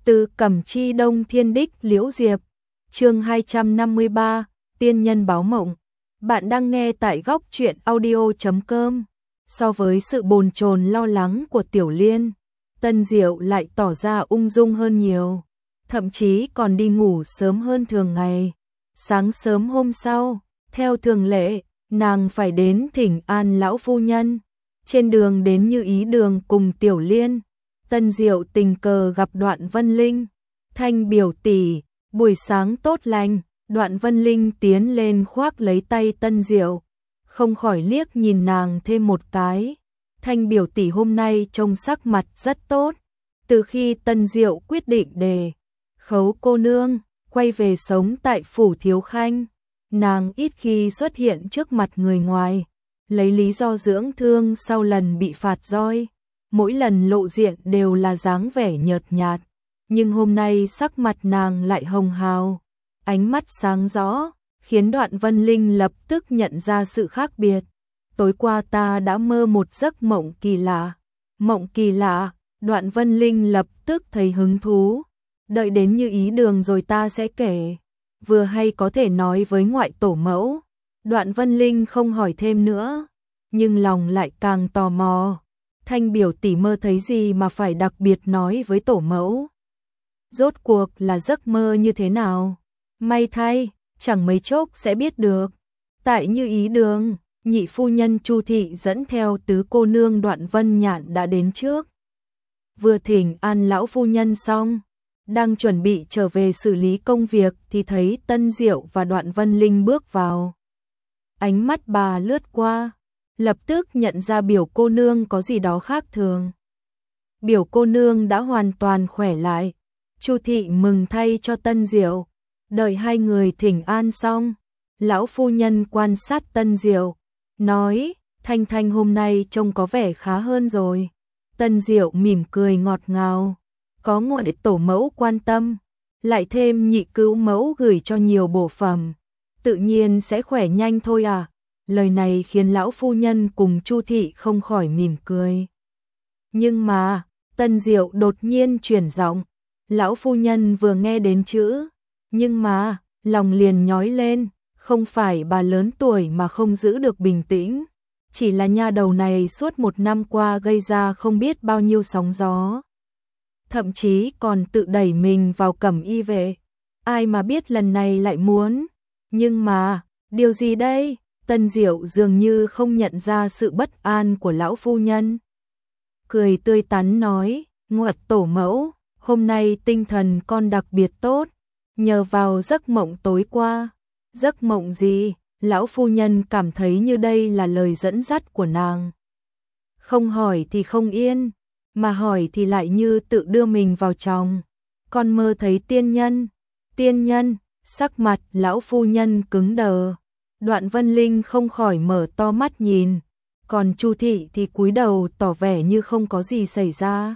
Từ Cẩm Chi Đông Thiên Đích Liễu Diệp, chương 253, Tiên Nhân Báo Mộng. Bạn đang nghe tại góc truyện audio.com. So với sự bồn chồn lo lắng của Tiểu Liên, Tân Diệu lại tỏ ra ung dung hơn nhiều, thậm chí còn đi ngủ sớm hơn thường ngày. Sáng sớm hôm sau, theo thường lệ, nàng phải đến thỉnh an lão phu nhân. Trên đường đến Như Ý Đường cùng Tiểu Liên, Tân Diệu tình cờ gặp Đoạn Vân Linh. Thanh biểu tỷ, buổi sáng tốt lành. Đoạn Vân Linh tiến lên khoác lấy tay Tân Diệu, không khỏi liếc nhìn nàng thêm một cái. Thanh biểu tỷ hôm nay trông sắc mặt rất tốt. Từ khi Tân Diệu quyết định đề Khấu cô nương quay về sống tại phủ Thiếu Khanh, nàng ít khi xuất hiện trước mặt người ngoài, lấy lý do dưỡng thương sau lần bị phạt roi. Mỗi lần lộ diện đều là dáng vẻ nhợt nhạt, nhưng hôm nay sắc mặt nàng lại hồng hào, ánh mắt sáng rõ, khiến Đoạn Vân Linh lập tức nhận ra sự khác biệt. Tối qua ta đã mơ một giấc mộng kỳ lạ. Mộng kỳ lạ? Đoạn Vân Linh lập tức thấy hứng thú. Đợi đến Như Ý Đường rồi ta sẽ kể. Vừa hay có thể nói với ngoại tổ mẫu. Đoạn Vân Linh không hỏi thêm nữa, nhưng lòng lại càng tò mò. Thanh biểu tỷ mơ thấy gì mà phải đặc biệt nói với tổ mẫu? Rốt cuộc là giấc mơ như thế nào? May thay, chẳng mấy chốc sẽ biết được. Tại Như Ý Đường, nhị phu nhân Chu thị dẫn theo tứ cô nương Đoạn Vân Nhạn đã đến trước. Vừa thỉnh an lão phu nhân xong, đang chuẩn bị trở về xử lý công việc thì thấy Tân Diệu và Đoạn Vân Linh bước vào. Ánh mắt bà lướt qua, lập tức nhận ra biểu cô nương có gì đó khác thường. Biểu cô nương đã hoàn toàn khỏe lại. Chu thị mừng thay cho Tân Diệu. Đợi hai người thỉnh an xong, lão phu nhân quan sát Tân Diệu, nói: Thanh Thanh hôm nay trông có vẻ khá hơn rồi. Tân Diệu mỉm cười ngọt ngào, có ngoại tổ mẫu quan tâm, lại thêm nhị cứu mẫu gửi cho nhiều bổ phẩm, tự nhiên sẽ khỏe nhanh thôi à. Lời này khiến lão phu nhân cùng Chu thị không khỏi mỉm cười. Nhưng mà, Tân Diệu đột nhiên chuyển giọng. Lão phu nhân vừa nghe đến chữ nhưng mà, lòng liền nhói lên. Không phải bà lớn tuổi mà không giữ được bình tĩnh, chỉ là nha đầu này suốt một năm qua gây ra không biết bao nhiêu sóng gió, thậm chí còn tự đẩy mình vào cẩm y vệ. Ai mà biết lần này lại muốn. Nhưng mà, điều gì đây? Tân Diệu dường như không nhận ra sự bất an của lão phu nhân, cười tươi tắn nói: Ngoại tổ mẫu, hôm nay tinh thần con đặc biệt tốt, nhờ vào giấc mộng tối qua. Giấc mộng gì? Lão phu nhân cảm thấy như đây là lời dẫn dắt của nàng. Không hỏi thì không yên, mà hỏi thì lại như tự đưa mình vào chồng. Con mơ thấy tiên nhân. Tiên nhân? Sắc mặt lão phu nhân cứng đờ. Đoạn Vân Linh không khỏi mở to mắt nhìn, còn Chu thị thì cúi đầu tỏ vẻ như không có gì xảy ra.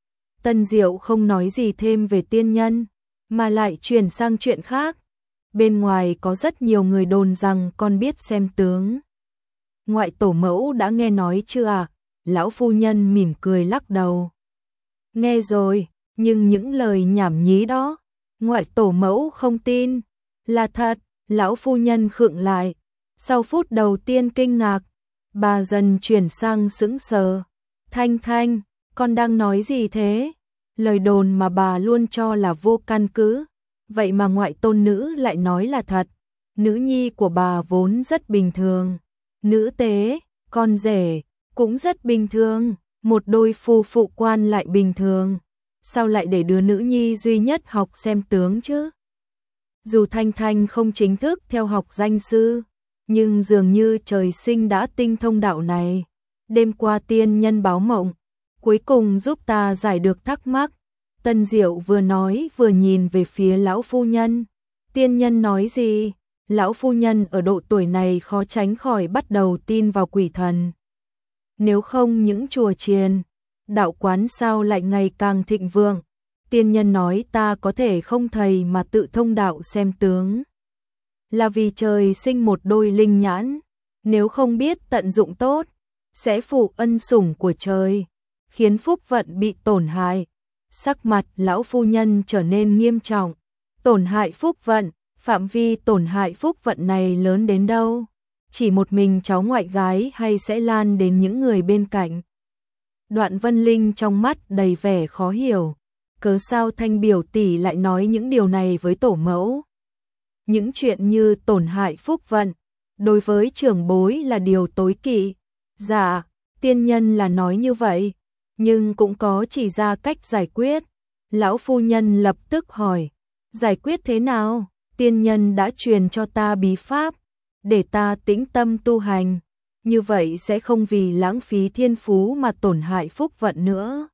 Tân Diệu không nói gì thêm về tiên nhân, mà lại chuyển sang chuyện khác. Bên ngoài có rất nhiều người đồn rằng con biết xem tướng. Ngoại tổ mẫu đã nghe nói chưa à? Lão phu nhân mỉm cười lắc đầu. Nghe rồi, nhưng những lời nhảm nhí đó, ngoại tổ mẫu không tin. Là thật. Lão phu nhân khựng lại. Sau phút đầu tiên kinh ngạc, bà dần chuyển sang sững sờ. Thanh Thanh, con đang nói gì thế? Lời đồn mà bà luôn cho là vô căn cứ, vậy mà ngoại tôn nữ lại nói là thật. Nữ nhi của bà vốn rất bình thường, nữ tế, con rể cũng rất bình thường, một đôi phu phụ quan lại bình thường, sao lại để đứa nữ nhi duy nhất học xem tướng chứ? Dù Thanh Thanh không chính thức theo học danh sư, nhưng dường như trời sinh đã tinh thông đạo này. Đêm qua tiên nhân báo mộng, cuối cùng giúp ta giải được thắc mắc. Tân Diệu vừa nói vừa nhìn về phía lão phu nhân. Tiên nhân nói gì? Lão phu nhân ở độ tuổi này khó tránh khỏi bắt đầu tin vào quỷ thần. Nếu không những chùa chiền, đạo quán sao lại ngày càng thịnh vượng? Tiên nhân nói ta có thể không thầy mà tự thông đạo xem tướng, là vì trời sinh một đôi linh nhãn, nếu không biết tận dụng tốt, sẽ phụ ân sủng của trời, khiến phúc vận bị tổn hại. Sắc mặt lão phu nhân trở nên nghiêm trọng. Tổn hại phúc vận, phạm vi tổn hại phúc vận này lớn đến đâu? Chỉ một mình cháu ngoại gái hay sẽ lan đến những người bên cạnh? Đoạn Vân Linh trong mắt đầy vẻ khó hiểu. Cớ sao Thanh biểu tỷ lại nói những điều này với tổ mẫu? Những chuyện như tổn hại phúc vận, đối với trưởng bối là điều tối kỵ. Dạ, tiên nhân là nói như vậy, nhưng cũng có chỉ ra cách giải quyết. Lão phu nhân lập tức hỏi, giải quyết thế nào? Tiên nhân đã truyền cho ta bí pháp, để ta tĩnh tâm tu hành, như vậy sẽ không vì lãng phí thiên phú mà tổn hại phúc vận nữa.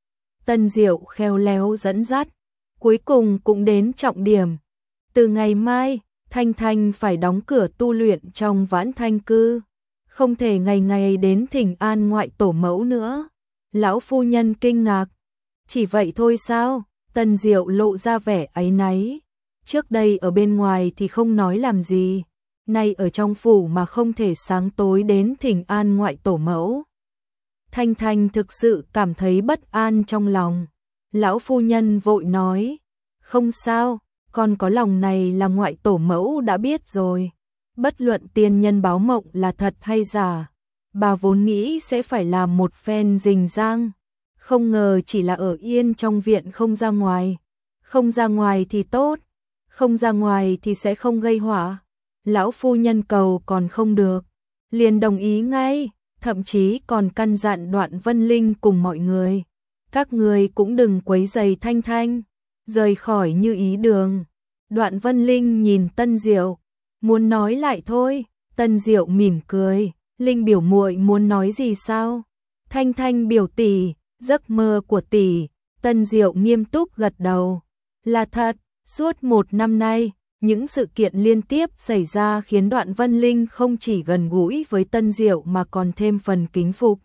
Tân Diệu khéo léo dẫn dắt, cuối cùng cũng đến trọng điểm. Từ ngày mai, Thanh Thanh phải đóng cửa tu luyện trong Vãn Thanh cư, không thể ngày ngày đến thỉnh an ngoại tổ mẫu nữa. Lão phu nhân kinh ngạc, chỉ vậy thôi sao? Tân Diệu lộ ra vẻ áy náy. Trước đây ở bên ngoài thì không nói làm gì, nay ở trong phủ mà không thể sáng tối đến thỉnh an ngoại tổ mẫu. Thanh Thanh thực sự cảm thấy bất an trong lòng. Lão phu nhân vội nói, không sao, con có lòng này là ngoại tổ mẫu đã biết rồi. Bất luận tiên nhân báo mộng là thật hay giả, bà vốn nghĩ sẽ phải làm một phen rình rang. Không ngờ chỉ là ở yên trong viện không ra ngoài. Không ra ngoài thì tốt, không ra ngoài thì sẽ không gây họa. Lão phu nhân cầu còn không được, liền đồng ý ngay, thậm chí còn căn dặn Đoạn Vân Linh cùng mọi người. Các người cũng đừng quấy rầy Thanh Thanh, rời khỏi Như Ý đường. Đoạn Vân Linh nhìn Tân Diệu, muốn nói lại thôi. Tân Diệu mỉm cười, Linh biểu muội muốn nói gì sao? Thanh Thanh biểu tỷ, giấc mơ của tỷ. Tân Diệu nghiêm túc gật đầu, là thật. Suốt một năm nay, những sự kiện liên tiếp xảy ra khiến Đoạn Vân Linh không chỉ gần gũi với Tân Diệu mà còn thêm phần kính phục.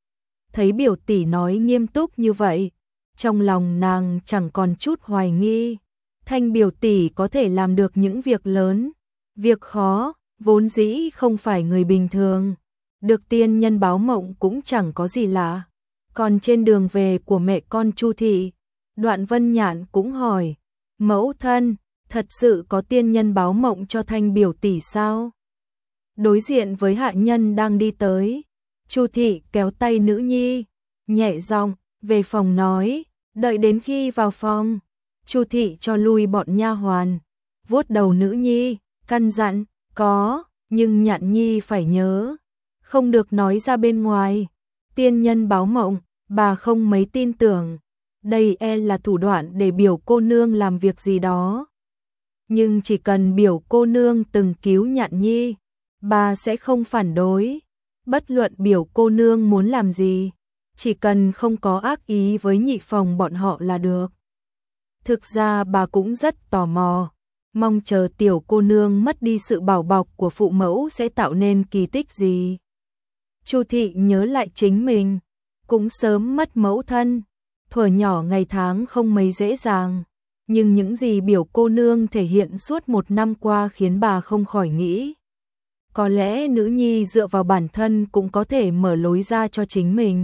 Thấy biểu tỷ nói nghiêm túc như vậy, trong lòng nàng chẳng còn chút hoài nghi. Thanh biểu tỷ có thể làm được những việc lớn, việc khó, vốn dĩ không phải người bình thường. Được tiên nhân báo mộng cũng chẳng có gì lạ. Còn trên đường về của mẹ con Chu thị, Đoạn Vân Nhạn cũng hỏi, mẫu thân, thật sự có tiên nhân báo mộng cho Thanh biểu tỷ sao? Đối diện với hạ nhân đang đi tới, Chu thị kéo tay nữ nhi, nhẹ giọng về phòng nói, đợi đến khi vào phòng, Chu thị cho lui bọn nha hoàn, vuốt đầu nữ nhi, căn dặn, có, nhưng Nhạn nhi phải nhớ, không được nói ra bên ngoài. Tiên nhân báo mộng, bà không mấy tin tưởng. Đây là thủ đoạn để biểu cô nương làm việc gì đó. Nhưng chỉ cần biểu cô nương từng cứu Nhạn nhi, bà sẽ không phản đối. Bất luận biểu cô nương muốn làm gì, chỉ cần không có ác ý với nhị phòng bọn họ là được. Thực ra bà cũng rất tò mò, mong chờ tiểu cô nương mất đi sự bảo bọc của phụ mẫu sẽ tạo nên kỳ tích gì. Chu thị nhớ lại chính mình, cũng sớm mất mẫu thân, thuở nhỏ ngày tháng không mấy dễ dàng, nhưng những gì biểu cô nương thể hiện suốt một năm qua khiến bà không khỏi nghĩ. Có lẽ nữ nhi dựa vào bản thân cũng có thể mở lối ra cho chính mình.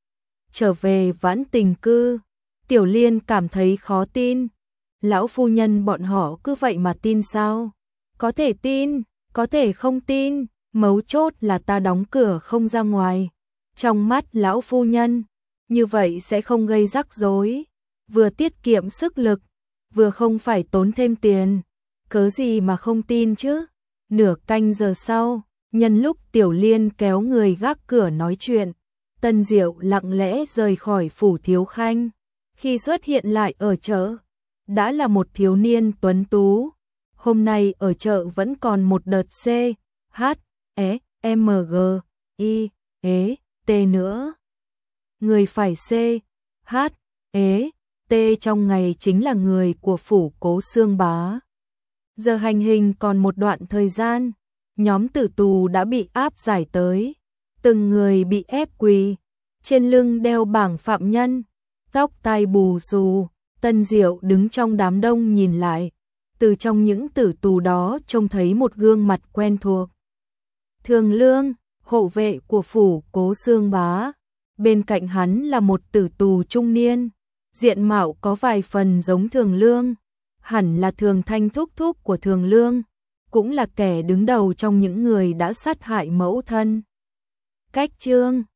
Trở về Vãn Tình cư, Tiểu Liên cảm thấy khó tin. Lão phu nhân bọn họ cứ vậy mà tin sao? Có thể tin, có thể không tin, mấu chốt là ta đóng cửa không ra ngoài. Trong mắt lão phu nhân, như vậy sẽ không gây rắc rối, vừa tiết kiệm sức lực, vừa không phải tốn thêm tiền. Cớ gì mà không tin chứ? Nửa canh giờ sau, nhân lúc Tiểu Liên kéo người gác cửa nói chuyện, Tân Diệu lặng lẽ rời khỏi phủ thiếu khanh. Khi xuất hiện lại ở chợ, đã là một thiếu niên tuấn tú. Hôm nay ở chợ vẫn còn một đợt C, H, E, M, G, I, E, T nữa. Người phải C, H, E, T trong ngày chính là người của phủ Cố Xương Bá. Giờ hành hình còn một đoạn thời gian, nhóm tử tù đã bị áp giải tới. Từng người bị ép quỳ, trên lưng đeo bảng phạm nhân, tóc tai bù xù. Tân Diệu đứng trong đám đông nhìn lại, từ trong những tử tù đó trông thấy một gương mặt quen thuộc. Thường Lương, hộ vệ của phủ Cố Xương Bá, bên cạnh hắn là một tử tù trung niên, diện mạo có vài phần giống Thường Lương, hẳn là Thường Thanh thúc thúc của Thường Lương, cũng là kẻ đứng đầu trong những người đã sát hại mẫu thân. Cách Trương